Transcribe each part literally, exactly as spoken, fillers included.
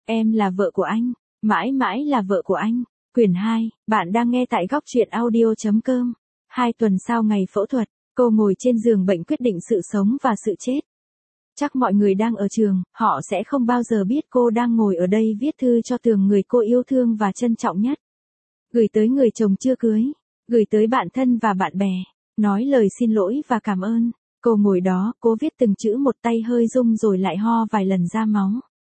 Em là vợ của anh, mãi mãi là vợ của anh. Quyển hai, bạn đang nghe tại góc truyện audio.com. Hai tuần sau ngày phẫu thuật, cô ngồi trên giường bệnh quyết định sự sống và sự chết. Chắc mọi người đang ở trường, họ sẽ không bao giờ biết cô đang ngồi ở đây viết thư cho Tường, người cô yêu thương và trân trọng nhất. Gửi tới người chồng chưa cưới, gửi tới bạn thân và bạn bè, nói lời xin lỗi và cảm ơn. Cô ngồi đó, cô viết từng chữ, một tay hơi rung rồi lại ho vài lần ra máu.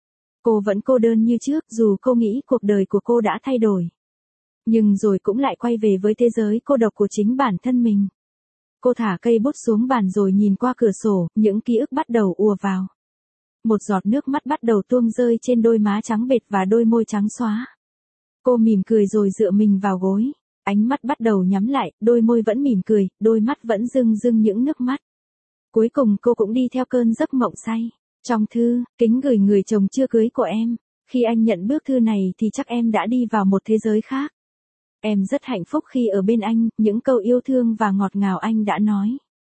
Cô vẫn cô đơn như trước, dù cô nghĩ cuộc đời của cô đã thay đổi. Nhưng rồi cũng lại quay về với thế giới cô độc của chính bản thân mình. Cô thả cây bút xuống bàn rồi nhìn qua cửa sổ, những ký ức bắt đầu ùa vào. Một giọt nước mắt bắt đầu tuôn rơi trên đôi má trắng bệch và đôi môi trắng xóa. Cô mỉm cười rồi dựa mình vào gối, ánh mắt bắt đầu nhắm lại, đôi môi vẫn mỉm cười, đôi mắt vẫn rưng rưng những nước mắt. Cuối cùng cô cũng đi theo cơn giấc mộng say. Trong thư, kính gửi người chồng chưa cưới của em. Khi anh nhận bức thư này thì chắc em đã đi vào một thế giới khác. Em rất hạnh phúc khi ở bên anh, những câu yêu thương và ngọt ngào anh đã nói.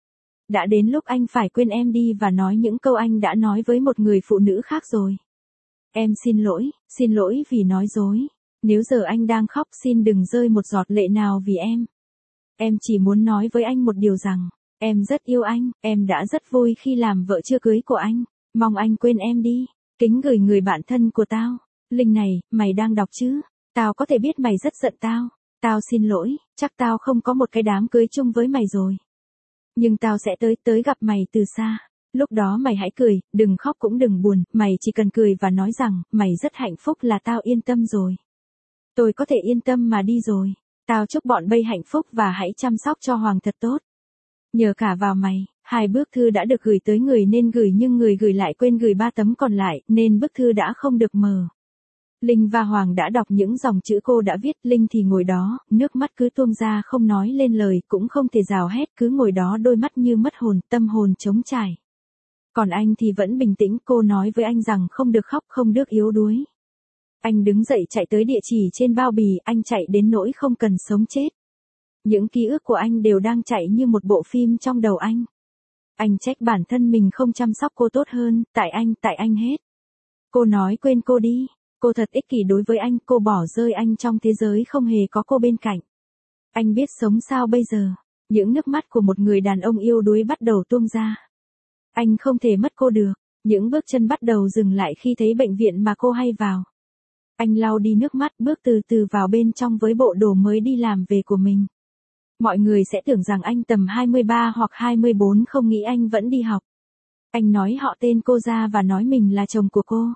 Đã đến lúc anh phải quên em đi và nói những câu anh đã nói với một người phụ nữ khác rồi. Em xin lỗi, xin lỗi vì nói dối. Nếu giờ anh đang khóc, xin đừng rơi một giọt lệ nào vì em. Em chỉ muốn nói với anh một điều rằng, em rất yêu anh, em đã rất vui khi làm vợ chưa cưới của anh. Mong anh quên em đi. Kính gửi người bạn thân của tao. Linh này, mày đang đọc chứ? Tao có thể biết mày rất giận tao. Tao xin lỗi, chắc tao không có một cái đám cưới chung với mày rồi. Nhưng tao sẽ tới tới gặp mày từ xa. Lúc đó mày hãy cười, đừng khóc cũng đừng buồn, mày chỉ cần cười và nói rằng, mày rất hạnh phúc là tao yên tâm rồi. Tôi có thể yên tâm mà đi rồi. Tao chúc bọn bay hạnh phúc và hãy chăm sóc cho Hoàng thật tốt. Nhờ cả vào mày, hai bức thư đã được gửi tới người nên gửi nhưng người gửi lại quên gửi ba tấm còn lại nên bức thư đã không được mở. Linh và Hoàng đã đọc những dòng chữ cô đã viết, Linh thì ngồi đó, nước mắt cứ tuôn ra không nói lên lời, cũng không thể rào hét, cứ ngồi đó đôi mắt như mất hồn, tâm hồn trống trải. Còn anh thì vẫn bình tĩnh, cô nói với anh rằng không được khóc, không được yếu đuối. Anh đứng dậy chạy tới địa chỉ trên bao bì, anh chạy đến nỗi không cần sống chết. Những ký ức của anh đều đang chạy như một bộ phim trong đầu anh. Anh trách bản thân mình không chăm sóc cô tốt hơn, tại anh, tại anh hết. Cô nói quên cô đi, cô thật ích kỷ đối với anh, cô bỏ rơi anh trong thế giới không hề có cô bên cạnh. Anh biết sống sao bây giờ, những nước mắt của một người đàn ông yêu đuối bắt đầu tuôn ra. Anh không thể mất cô được, những bước chân bắt đầu dừng lại khi thấy bệnh viện mà cô hay vào. Anh lau đi nước mắt, bước từ từ vào bên trong với bộ đồ mới đi làm về của mình. Mọi người sẽ tưởng rằng anh tầm hai mươi ba hoặc hai mươi bốn, không nghĩ anh vẫn đi học. Anh nói họ tên cô ra và nói mình là chồng của cô.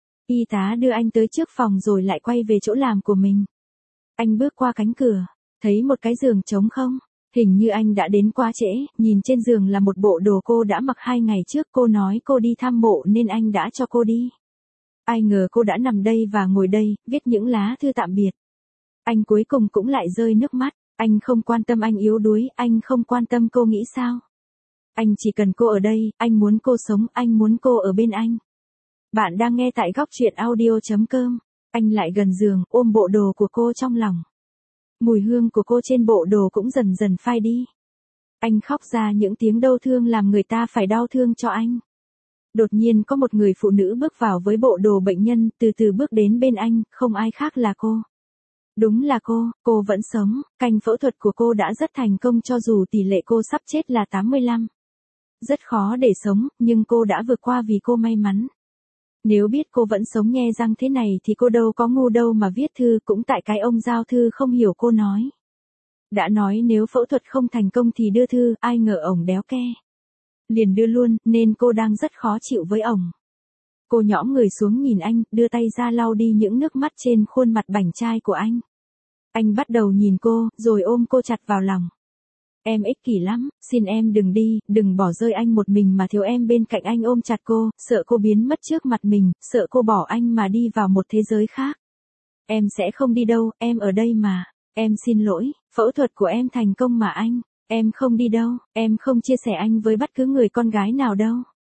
Y tá đưa anh tới trước phòng rồi lại quay về chỗ làm của mình. Anh bước qua cánh cửa, thấy một cái giường trống không. Hình như anh đã đến quá trễ, nhìn trên giường là một bộ đồ cô đã mặc hai ngày trước. Cô nói cô đi thăm mộ nên anh đã cho cô đi. Ai ngờ cô đã nằm đây và ngồi đây, viết những lá thư tạm biệt. Anh cuối cùng cũng lại rơi nước mắt. Anh không quan tâm anh yếu đuối, anh không quan tâm cô nghĩ sao. Anh chỉ cần cô ở đây, anh muốn cô sống, anh muốn cô ở bên anh. Bạn đang nghe tại góc truyện audio.com. Anh lại gần giường, ôm bộ đồ của cô trong lòng. Mùi hương của cô trên bộ đồ cũng dần dần phai đi. Anh khóc ra những tiếng đau thương làm người ta phải đau thương cho anh. Đột nhiên có một người phụ nữ bước vào với bộ đồ bệnh nhân, từ từ bước đến bên anh, không ai khác là cô. Đúng là cô, cô vẫn sống, canh phẫu thuật của cô đã rất thành công cho dù tỷ lệ cô sắp chết là tám mươi lăm. Rất khó để sống, nhưng cô đã vượt qua vì cô may mắn. Nếu biết cô vẫn sống nhe răng thế này thì cô đâu có ngu đâu mà viết thư, cũng tại cái ông giao thư không hiểu cô nói. Đã nói nếu phẫu thuật không thành công thì đưa thư, ai ngờ ổng đéo ke. Liền đưa luôn, nên cô đang rất khó chịu với ổng. Cô nhõm người xuống nhìn anh, đưa tay ra lau đi những nước mắt trên khuôn mặt bảnh trai của anh. Anh bắt đầu nhìn cô, rồi ôm cô chặt vào lòng. Em ích kỷ lắm, xin em đừng đi, đừng bỏ rơi anh một mình mà thiếu em bên cạnh anh. Ôm chặt cô, sợ cô biến mất trước mặt mình, sợ cô bỏ anh mà đi vào một thế giới khác. Em sẽ không đi đâu, em ở đây mà. Em xin lỗi, phẫu thuật của em thành công mà anh. Em không đi đâu, em không chia sẻ anh với bất cứ người con gái nào đâu.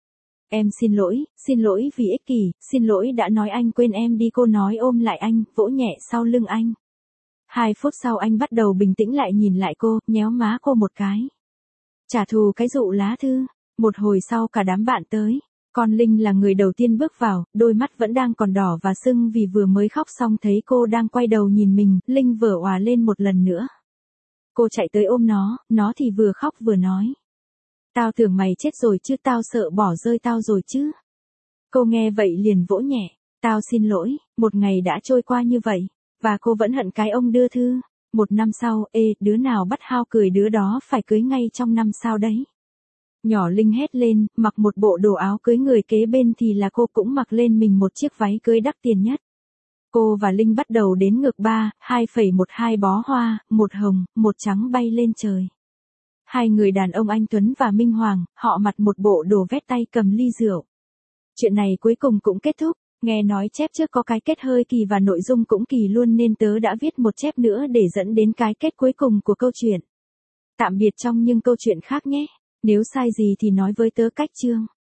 Em xin lỗi, xin lỗi vì ích kỷ, xin lỗi đã nói anh quên em đi. Cô nói ôm lại anh, vỗ nhẹ sau lưng anh. Hai phút sau anh bắt đầu bình tĩnh lại, nhìn lại cô, nhéo má cô một cái. Trả thù cái dụ lá thư. Một hồi sau cả đám bạn tới. Con Linh là người đầu tiên bước vào, đôi mắt vẫn đang còn đỏ và sưng vì vừa mới khóc xong thấy cô đang quay đầu nhìn mình, Linh vỡ òa lên một lần nữa. Cô chạy tới ôm nó, nó thì vừa khóc vừa nói. Tao tưởng mày chết rồi chứ, tao sợ bỏ rơi tao rồi chứ. Cô nghe vậy liền vỗ nhẹ. Tao xin lỗi, một ngày đã trôi qua như vậy, và cô vẫn hận cái ông đưa thư. Một năm sau, ê, đứa nào bắt hao cười đứa đó phải cưới ngay trong năm sau đấy. Nhỏ Linh hét lên, mặc một bộ đồ áo cưới, người kế bên thì là cô cũng mặc lên mình một chiếc váy cưới đắt tiền nhất. Cô và Linh bắt đầu đếm ngược ba, hai phẩy một hai bó hoa, một hồng, một trắng bay lên trời. Hai người đàn ông anh Tuấn và Minh Hoàng, họ mặc một bộ đồ vét tay cầm ly rượu. Chuyện này cuối cùng cũng kết thúc, nghe nói chép trước có cái kết hơi kỳ và nội dung cũng kỳ luôn nên tớ đã viết một chép nữa để dẫn đến cái kết cuối cùng của câu chuyện. Tạm biệt trong những câu chuyện khác nhé, nếu sai gì thì nói với tớ cách chương.